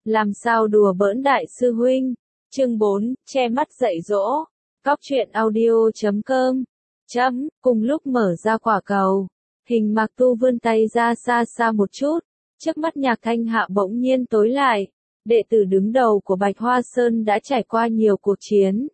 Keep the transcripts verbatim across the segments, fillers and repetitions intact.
Làm sao đùa bỡn đại sư huynh. Chương bốn, che mắt dạy dỗ. Cóc truyện audio chấm com. Chấm, cùng lúc mở ra quả cầu. Hình Mạc Tu vươn tay ra xa xa một chút. Trước mắt Nhạc Thanh Hạ bỗng nhiên tối lại. Đệ tử đứng đầu của Bạch Hoa Sơn đã trải qua nhiều cuộc chiến.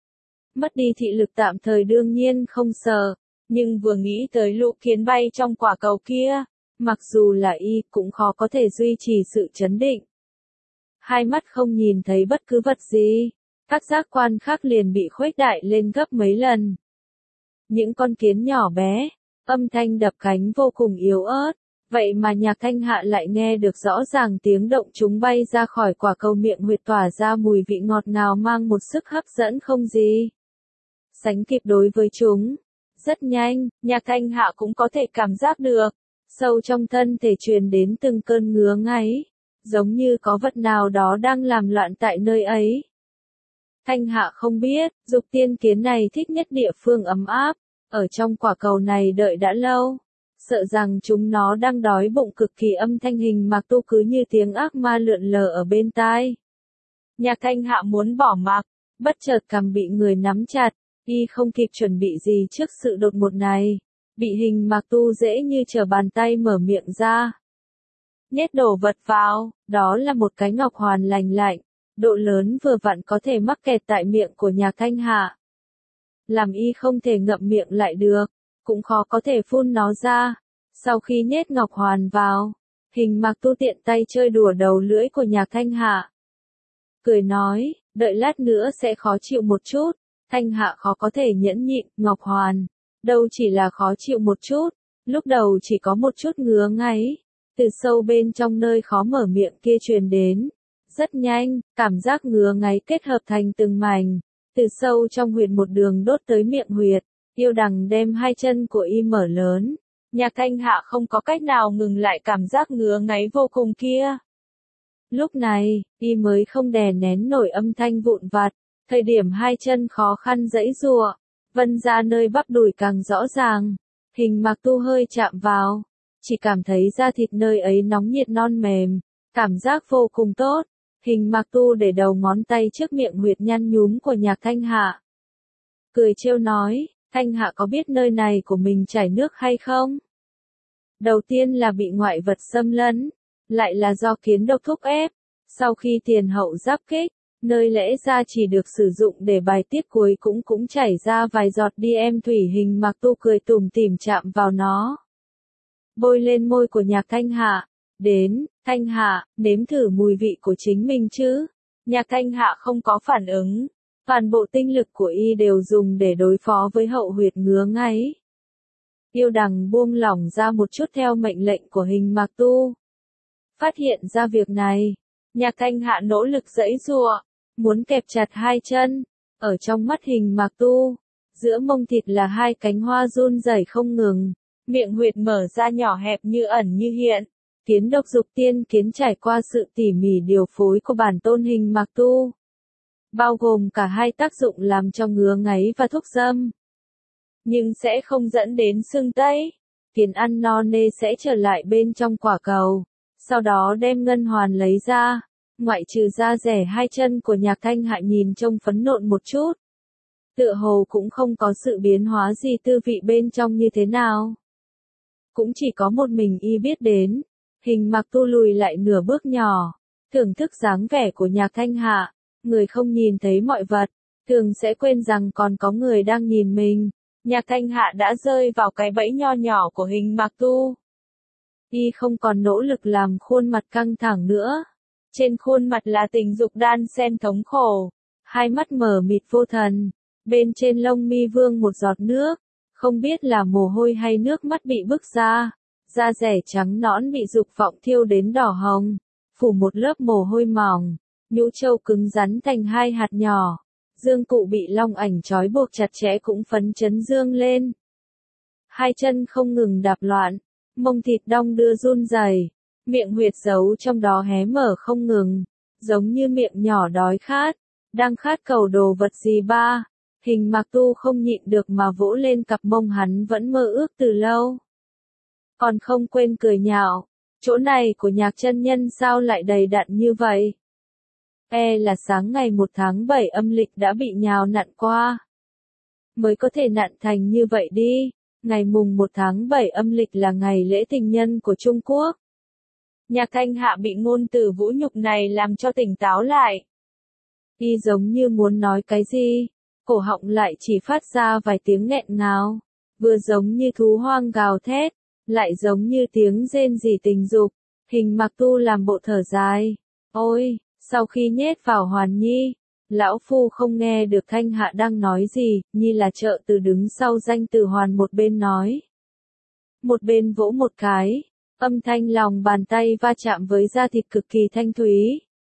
Mất đi thị lực tạm thời đương nhiên không sợ. Nhưng vừa nghĩ tới lũ kiến bay trong quả cầu kia. Mặc dù là y cũng khó có thể duy trì sự chấn định. Hai mắt không nhìn thấy bất cứ vật gì. Các giác quan khác liền bị khuếch đại lên gấp mấy lần. Những con kiến nhỏ bé, âm thanh đập cánh vô cùng yếu ớt. Vậy mà Nhạc Thanh Hạ lại nghe được rõ ràng tiếng động chúng bay ra khỏi quả cầu, miệng huyệt tỏa ra mùi vị ngọt ngào mang một sức hấp dẫn không gì sánh kịp đối với chúng. Rất nhanh, Nhạc Thanh Hạ cũng có thể cảm giác được. Sâu trong thân thể truyền đến từng cơn ngứa ngáy. Giống như có vật nào đó đang làm loạn tại nơi ấy. Thanh Hạ không biết, dục tiên kiến này thích nhất địa phương ấm áp. Ở trong quả cầu này đợi đã lâu. Sợ rằng chúng nó đang đói bụng cực kỳ, âm thanh Hình Mạc Tu cứ như tiếng ác ma lượn lờ ở bên tai. Nhạc Thanh Hạ muốn bỏ mặc, bất chợt cằm bị người nắm chặt, y không kịp chuẩn bị gì trước sự đột ngột này. Bị Hình Mạc Tu dễ như trở bàn tay mở miệng ra. Nhét đồ vật vào, đó là một cái ngọc hoàn lành lạnh, độ lớn vừa vặn có thể mắc kẹt tại miệng của Nhạc Thanh Hạ. Làm y không thể ngậm miệng lại được, cũng khó có thể phun nó ra. Sau khi nhét ngọc hoàn vào, Hình Mạc Tu tiện tay chơi đùa đầu lưỡi của Nhạc Thanh Hạ. Cười nói, đợi lát nữa sẽ khó chịu một chút. Thanh Hạ khó có thể nhẫn nhịn, ngọc hoàn. Đâu chỉ là khó chịu một chút, lúc đầu chỉ có một chút ngứa ngáy. Từ sâu bên trong nơi khó mở miệng kia truyền đến. Rất nhanh, cảm giác ngứa ngáy kết hợp thành từng mảnh. Từ sâu trong huyệt một đường đốt tới miệng huyệt. Yêu đằng đem hai chân của y mở lớn. Nhạc Thanh Hạ không có cách nào ngừng lại cảm giác ngứa ngáy vô cùng kia. Lúc này, y mới không đè nén nổi âm thanh vụn vặt. Thời điểm hai chân khó khăn giãy giụa, vân ra nơi bắp đùi càng rõ ràng. Hình Mạc Tu hơi chạm vào. Chỉ cảm thấy da thịt nơi ấy nóng nhiệt non mềm, cảm giác vô cùng tốt. Hình Mạc Tu để đầu ngón tay trước miệng huyệt nhăn nhúm của Nhạc Thanh Hạ. Cười trêu nói, Thanh Hạ có biết nơi này của mình chảy nước hay không? Đầu tiên là bị ngoại vật xâm lấn, lại là do kiến độc thúc ép. Sau khi tiền hậu giáp kích, nơi lẽ ra chỉ được sử dụng để bài tiết cuối cũng cũng chảy ra vài giọt đi em thủy. Hình Mạc Tu cười tủm tỉm chạm vào nó. Bôi lên môi của Nhạc Thanh Hạ. Đến, Thanh Hạ, nếm thử mùi vị của chính mình chứ. Nhạc Thanh Hạ không có phản ứng. Toàn bộ tinh lực của y đều dùng để đối phó với hậu huyệt ngứa ngáy. Yêu đằng buông lỏng ra một chút theo mệnh lệnh của Hình Mạc Tu. Phát hiện ra việc này, Nhạc Thanh Hạ nỗ lực giãy giụa, muốn kẹp chặt hai chân. Ở trong mắt Hình Mạc Tu, giữa mông thịt là hai cánh hoa run rẩy không ngừng. Miệng huyệt mở ra nhỏ hẹp như ẩn như hiện. Kiến độc dục tiên kiến trải qua sự tỉ mỉ điều phối của bản tôn Hình Mạc Tu. Bao gồm cả hai tác dụng làm cho ngứa ngáy và thuốc dâm. Nhưng sẽ không dẫn đến sưng tấy. Kiến ăn no nê sẽ trở lại bên trong quả cầu. Sau đó đem ngân hoàn lấy ra. Ngoại trừ da rẻ hai chân của Nhạc Thanh Hạ nhìn trông phấn nộn một chút. Tựa hồ cũng không có sự biến hóa gì tư vị bên trong như thế nào. Cũng chỉ có một mình y biết đến. Hình Mạc Tu lùi lại nửa bước nhỏ, thưởng thức dáng vẻ của Nhạc Thanh Hạ. Người không nhìn thấy mọi vật, thường sẽ quên rằng còn có người đang nhìn mình. Nhạc Thanh Hạ đã rơi vào cái bẫy nho nhỏ của Hình Mạc Tu. Y không còn nỗ lực làm khuôn mặt căng thẳng nữa. Trên khuôn mặt là tình dục đan xen thống khổ. Hai mắt mờ mịt vô thần. Bên trên lông mi vương một giọt nước. Không biết là mồ hôi hay nước mắt bị bức ra. Da rẻ trắng nõn bị dục vọng thiêu đến đỏ hồng. Phủ một lớp mồ hôi mỏng. Nhũ trâu cứng rắn thành hai hạt nhỏ. Dương cụ bị long ảnh trói buộc chặt chẽ cũng phấn chấn dương lên. Hai chân không ngừng đạp loạn. Mông thịt đong đưa run rẩy. Miệng huyệt giấu trong đó hé mở không ngừng. Giống như miệng nhỏ đói khát. Đang khát cầu đồ vật gì ba. Hình Mạc Tu không nhịn được mà vỗ lên cặp mông hắn vẫn mơ ước từ lâu. Còn không quên cười nhạo. Chỗ này của Nhạc chân nhân sao lại đầy đặn như vậy. E là sáng ngày một tháng bảy âm lịch đã bị nhào nặn qua. Mới có thể nặn thành như vậy đi. Ngày mùng một tháng bảy âm lịch là ngày lễ tình nhân của Trung Quốc. Nhạc Thanh Hạ bị ngôn từ vũ nhục này làm cho tỉnh táo lại. Y giống như muốn nói cái gì, cổ họng lại chỉ phát ra vài tiếng nghẹn ngào, vừa giống như thú hoang gào thét, lại giống như tiếng rên rỉ tình dục. Hình Mặc Tu làm bộ thở dài. Ôi, sau khi nhét vào Hoàn Nhi, lão phu không nghe được Thanh Hạ đang nói gì, Nhi là trợ từ đứng sau danh từ Hoàn một bên nói. Một bên vỗ một cái, âm thanh lòng bàn tay va chạm với da thịt cực kỳ thanh thúy.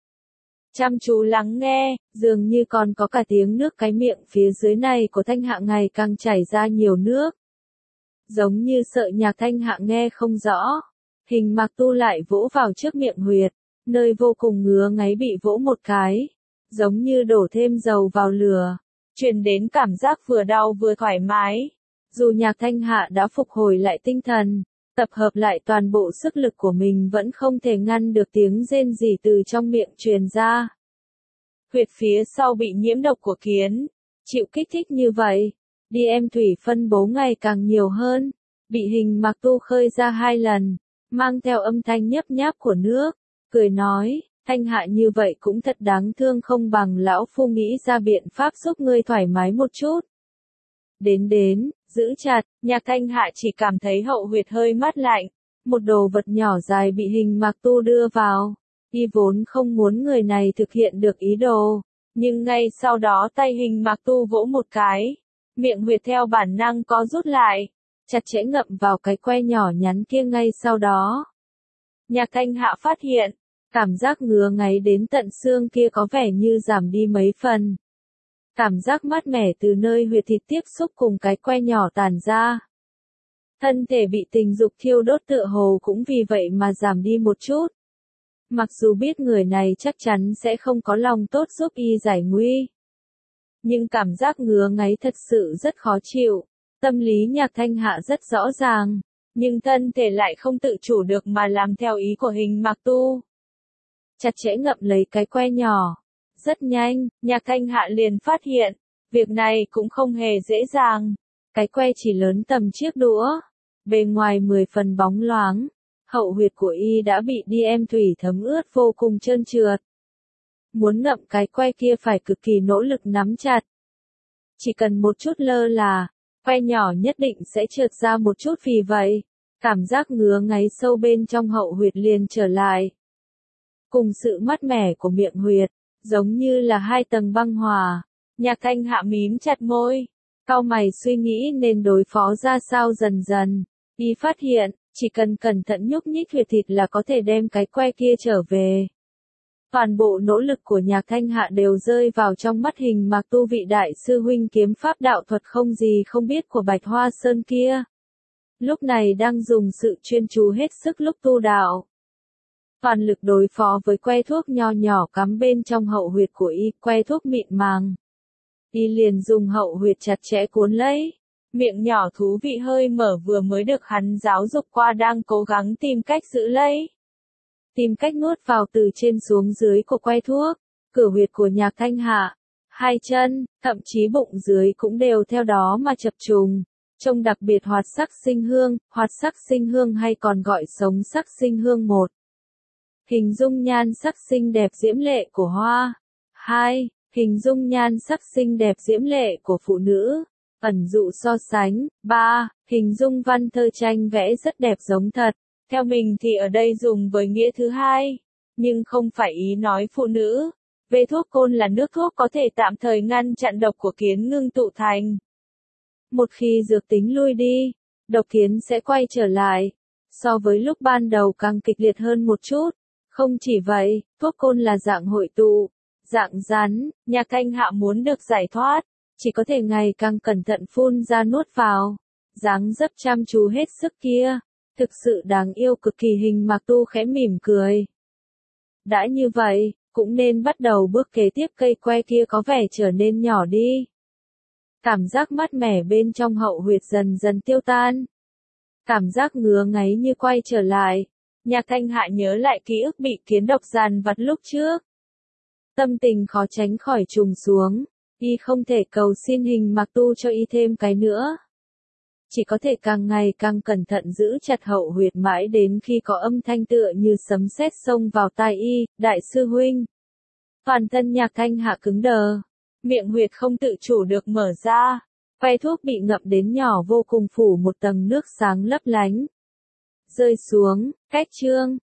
Chăm chú lắng nghe, dường như còn có cả tiếng nước cái miệng phía dưới này của Thanh Hạ ngày càng chảy ra nhiều nước. Giống như sợ Nhạc Thanh Hạ nghe không rõ. Hình Mặc Tu lại vỗ vào trước miệng huyệt, nơi vô cùng ngứa ngáy bị vỗ một cái, giống như đổ thêm dầu vào lửa, truyền đến cảm giác vừa đau vừa thoải mái. Dù Nhạc Thanh Hạ đã phục hồi lại tinh thần, tập hợp lại toàn bộ sức lực của mình vẫn không thể ngăn được tiếng rên rỉ từ trong miệng truyền ra. Huyệt phía sau bị nhiễm độc của kiến, chịu kích thích như vậy, đi em thủy phân bố ngày càng nhiều hơn, bị Hình Mặc Tu khơi ra hai lần, mang theo âm thanh nhấp nháp của nước, cười nói, Thanh Hạ như vậy cũng thật đáng thương, không bằng lão phu nghĩ ra biện pháp giúp ngươi thoải mái một chút. Đến đến, giữ chặt, Nhạc Thanh Hạ chỉ cảm thấy hậu huyệt hơi mát lạnh, một đồ vật nhỏ dài bị Hình Mặc Tu đưa vào. Y vốn không muốn người này thực hiện được ý đồ, nhưng ngay sau đó tay Hình Mặc Tu vỗ một cái, miệng huyệt theo bản năng có rút lại, chặt chẽ ngậm vào cái que nhỏ nhắn kia ngay sau đó. Nhạc Thanh Hạ phát hiện, cảm giác ngứa ngáy đến tận xương kia có vẻ như giảm đi mấy phần. Cảm giác mát mẻ từ nơi huyệt thịt tiếp xúc cùng cái que nhỏ tản ra. Thân thể bị tình dục thiêu đốt tựa hồ cũng vì vậy mà giảm đi một chút. Mặc dù biết người này chắc chắn sẽ không có lòng tốt giúp y giải nguy. Nhưng cảm giác ngứa ngáy thật sự rất khó chịu. Tâm lý Nhạc Thanh Hạ rất rõ ràng, nhưng thân thể lại không tự chủ được mà làm theo ý của Hình Mặc Tu. Chặt chẽ ngậm lấy cái que nhỏ. Rất nhanh, Nhạc Thanh Hạ liền phát hiện, việc này cũng không hề dễ dàng. Cái que chỉ lớn tầm chiếc đũa, bề ngoài mười phần bóng loáng, hậu huyệt của y đã bị đi em thủy thấm ướt vô cùng trơn trượt. Muốn ngậm cái que kia phải cực kỳ nỗ lực nắm chặt. Chỉ cần một chút lơ là, que nhỏ nhất định sẽ trượt ra một chút, vì vậy, cảm giác ngứa ngáy sâu bên trong hậu huyệt liền trở lại. Cùng sự mát mẻ của miệng huyệt, giống như là hai tầng băng hòa. Nhạc Thanh Hạ mím chặt môi, cau mày suy nghĩ nên đối phó ra sao. Dần dần, y phát hiện, chỉ cần cẩn thận nhúc nhích huyệt thịt là có thể đem cái que kia trở về. Toàn bộ nỗ lực của Nhạc Thanh Hạ đều rơi vào trong mắt Hình Mặc Tu, vị đại sư huynh kiếm pháp đạo thuật không gì không biết của Bạch Hoa Sơn kia. Lúc này đang dùng sự chuyên chú hết sức lúc tu đạo. Toàn lực đối phó với que thuốc nho nhỏ cắm bên trong hậu huyệt của y, que thuốc mịn màng. Y liền dùng hậu huyệt chặt chẽ cuốn lấy. Miệng nhỏ thú vị hơi mở vừa mới được hắn giáo dục qua đang cố gắng tìm cách giữ lấy. Tìm cách nuốt vào từ trên xuống dưới của que thuốc, cửa huyệt của Nhạc Thanh Hạ. Hai chân, thậm chí bụng dưới cũng đều theo đó mà chập trùng. Trông đặc biệt hoạt sắc sinh hương, hoạt sắc sinh hương hay còn gọi sống sắc sinh hương một. Hình dung nhan sắc xinh đẹp diễm lệ của hoa. Hai. Hình dung nhan sắc xinh đẹp diễm lệ của phụ nữ. Ẩn dụ so sánh. Ba. Hình dung văn thơ tranh vẽ rất đẹp giống thật. Theo mình thì ở đây dùng với nghĩa thứ hai. Nhưng không phải ý nói phụ nữ. Về thuốc côn là nước thuốc có thể tạm thời ngăn chặn độc của kiến ngưng tụ thành. Một khi dược tính lui đi, độc kiến sẽ quay trở lại. So với lúc ban đầu càng kịch liệt hơn một chút. Không chỉ vậy, thuốc côn là dạng hội tụ, dạng rắn. Nhạc Thanh Hạ muốn được giải thoát, chỉ có thể ngày càng cẩn thận phun ra nuốt vào. Dáng dấp chăm chú hết sức kia, thực sự đáng yêu cực kỳ. Hình Mặc Tu khẽ mỉm cười. Đã như vậy, cũng nên bắt đầu bước kế tiếp. Cây que kia có vẻ trở nên nhỏ đi. Cảm giác mát mẻ bên trong hậu huyệt dần dần tiêu tan. Cảm giác ngứa ngáy như quay trở lại. Nhạc Thanh Hạ nhớ lại ký ức bị kiến độc dàn vặt lúc trước. Tâm tình khó tránh khỏi trùng xuống, y không thể cầu xin Hình Mặc Tu cho y thêm cái nữa. Chỉ có thể càng ngày càng cẩn thận giữ chặt hậu huyệt mãi đến khi có âm thanh tựa như sấm sét xông vào tai y, đại sư huynh. Toàn thân Nhạc Thanh Hạ cứng đờ, miệng huyệt không tự chủ được mở ra, que thuốc bị ngậm đến nhỏ vô cùng phủ một tầng nước sáng lấp lánh. Rơi xuống, cách chương.